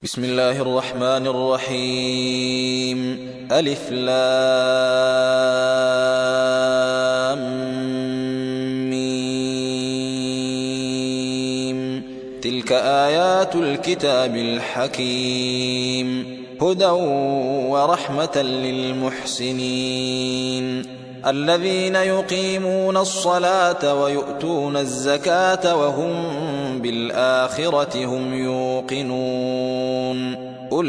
بسم الله الرحمن الرحيم. ألف لام ميم. تلك آيات الكتاب الحكيم، هدى ورحمة للمحسنين الذين يقيمون الصلاة ويؤتون الزكاة وهم بالآخرة هم يوقنون.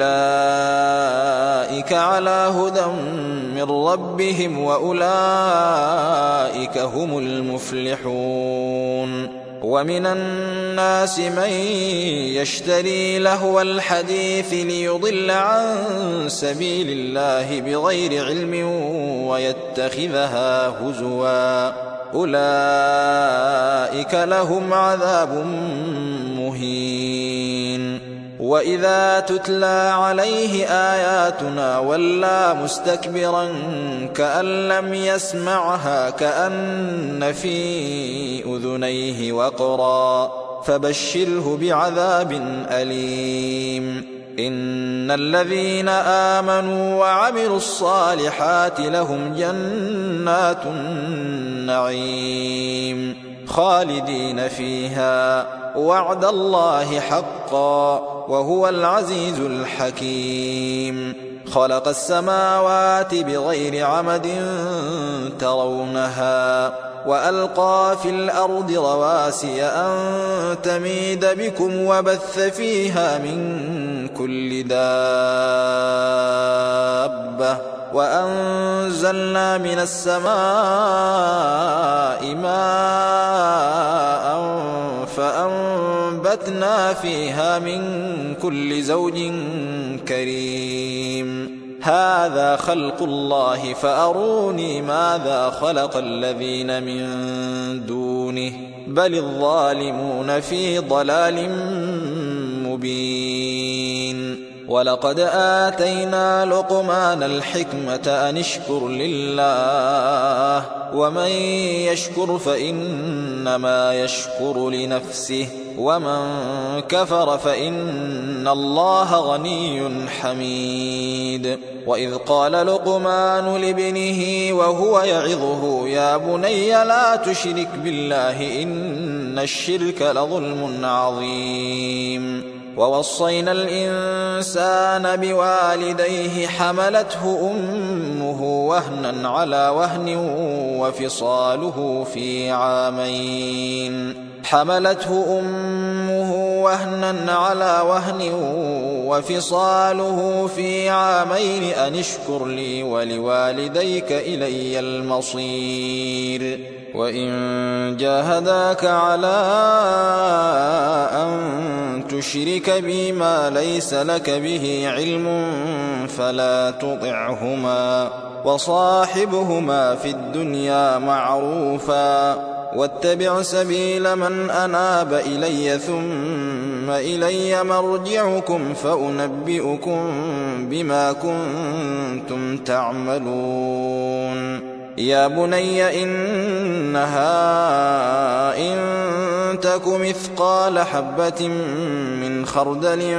أولئك على هدى من ربهم وأولئك هم المفلحون. ومن الناس من يشتري لهو الحديث ليضل عن سبيل الله بغير علم ويتخذها هزوا، أولئك لهم عذاب مهين. وإذا تتلى عليه آياتنا ولى مستكبرا كأن لم يسمعها كأن في أذنيه وقرا، فبشره بعذاب أليم. إن الذين آمنوا وعملوا الصالحات لهم جنات النعيم خالدين فيها، وعد الله حقا وهو العزيز الحكيم. خلق السماوات بغير عمد ترونها وألقى في الأرض رواسي أن تميد بكم وبث فيها من كل دابة، وأنزلنا من السماء ماء فأنبتنا فيها من كل زوج كريم. هذا خلق الله فأروني ماذا خلق الذين من دونه، بل الظالمون في ضلال مبين. ولقد آتينا لقمان الحكمة أن اشكر لله، ومن يشكر فإنما يشكر لنفسه، ومن كفر فإن الله غني حميد. وإذ قال لقمان لابنه وهو يعظه يا بني لا تشرك بالله إن الشرك لظلم عظيم. ووصينا الإنسان بوالديه حملته أمه وهنا على وهن وفصاله في عامين أن اشكر لي ولوالديك إلي المصير. وإن جاهداك على أن تشرك بي ما ليس لك به علم فلا تطعهما، وصاحبهما في الدنيا معروفا، واتبع سبيل من أناب إلي ثم إلي مرجعكم فأنبئكم بما كنتم تعملون. يا بني إنها إن تك مثقال حبة من خردل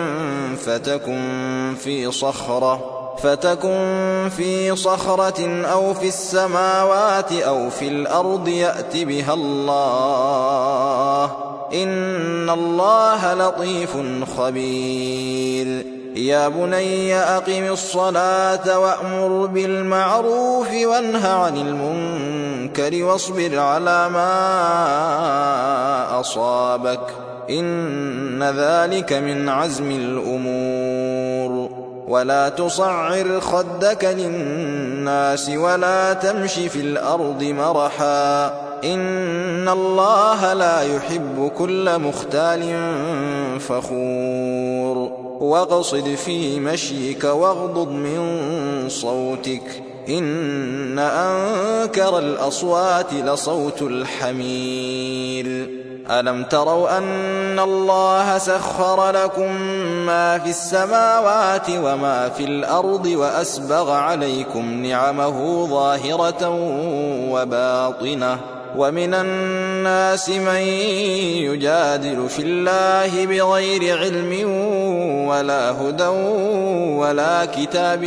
فتكن في صخرة أو في السماوات أو في الأرض يأت بها الله، إن الله لطيف خبير. يا بني أقم الصلاة وأمر بالمعروف وانه عن المنكر واصبر على ما أصابك، إن ذلك من عزم الأمور. ولا تصعر خدك للناس ولا تمش في الأرض مرحا، إن الله لا يحب كل مختال فخور. واقصد في مشيك واغضض من صوتك، إن أنكر الأصوات لصوت الحمير. ألم تروا أن الله سخر لكم ما في السماوات وما في الأرض وأسبغ عليكم نعمه ظاهرة وباطنة ومن الناس من يجادل في الله بغير علم ولا هدى ولا كتاب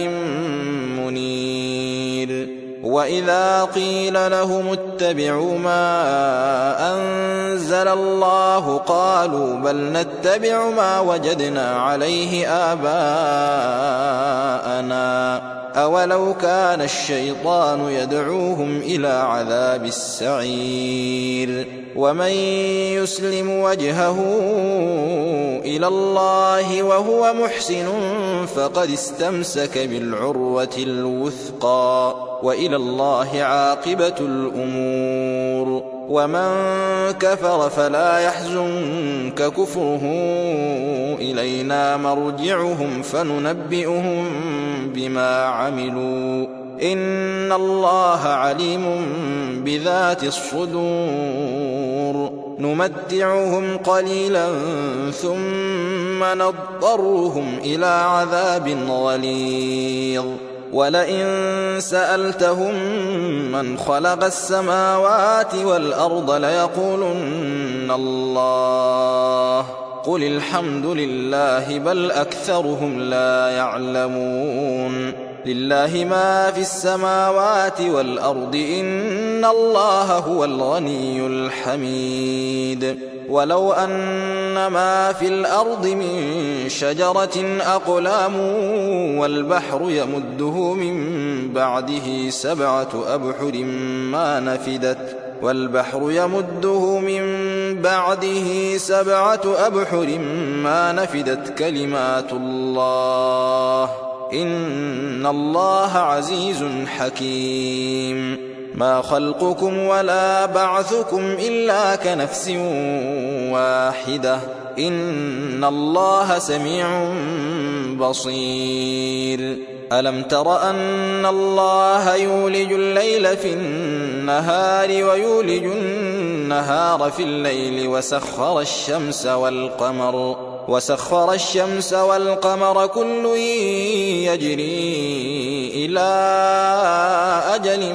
منير. وإذا قيل لهم اتبعوا ما أنزل الله قالوا بل نتبع ما وجدنا عليه آباءنا أولو كان الشيطان يدعوهم إلى عذاب السعير. ومن يسلم وجهه إلى الله وهو محسن فقد استمسك بالعروة الوثقى وإلى الله عاقبة الأمور. ومن كفر فلا يحزنك كفره إلينا مرجعهم فننبئهم بما عملوا إن الله عليم بذات الصدور. نمتعهم قليلا ثم نضطرهم إلى عذاب غليظ. ولئن سألتهم من خلق السماوات والأرض ليقولن الله قل الحمد لله بل أكثرهم لا يعلمون. لله ما في السماوات والأرض إن الله هو الغني الحميد. ولو أن ما في الأرض من شجرة أقلام والبحر يمده من بعده سبعة أبحر ما نفدت كلمات الله إن الله عزيز حكيم. ما خلقكم ولا بعثكم إلا كنفس واحدة إن الله سميع بصير. ألم تر أن الله يولج الليل في النهار ويولج النهار في الليل وسخر الشمس والقمر كل يجري إلى أجل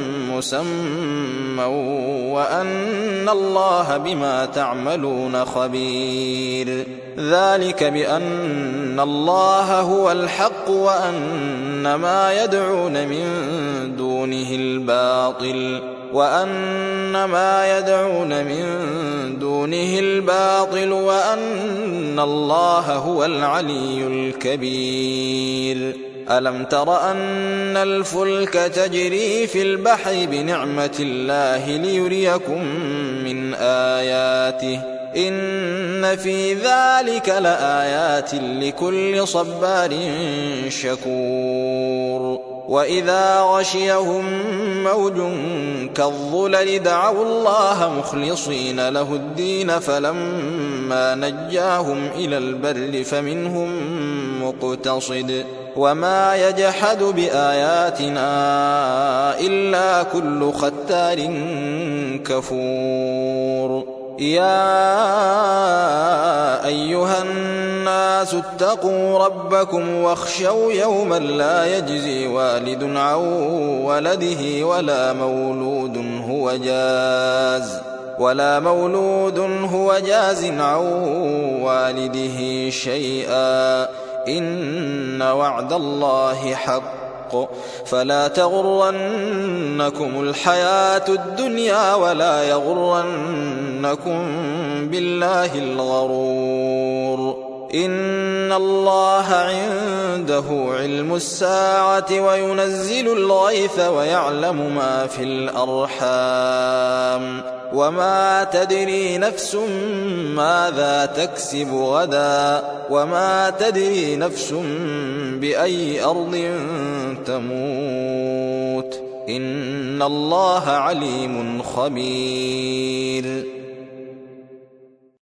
مسمى وأن الله بما تعملون خبير. ذلك بأن الله هو الحق وأن ما يدعون من دونه الباطل وأن الله هو العلي الكبير. ألم تر أن الفلك تجري في البحر بنعمة الله ليريكم من آياته إن في ذلك لآيات لكل صبار شكور. وإذا غشيهم موج كالظلل دعوا الله مخلصين له الدين فلما نجاهم إلى البر فمنهم مقتصد وما يجحد بآياتنا إلا كل ختار كفور. يا أيها الناس اتقوا ربكم واخشوا يوما لا يجزي والد عن ولده ولا مولود هو جاز عن والده شيئا إن وعد الله حق فلا تغرنكم الحياة الدنيا ولا يغرنكم بالله الغرور. إن الله عنده علم الساعة وينزل الغيث ويعلم ما في الأرحام وما تدري نفس ماذا تكسب غدا وما تدري نفس بأي أرض تموت إن الله عليم خبير.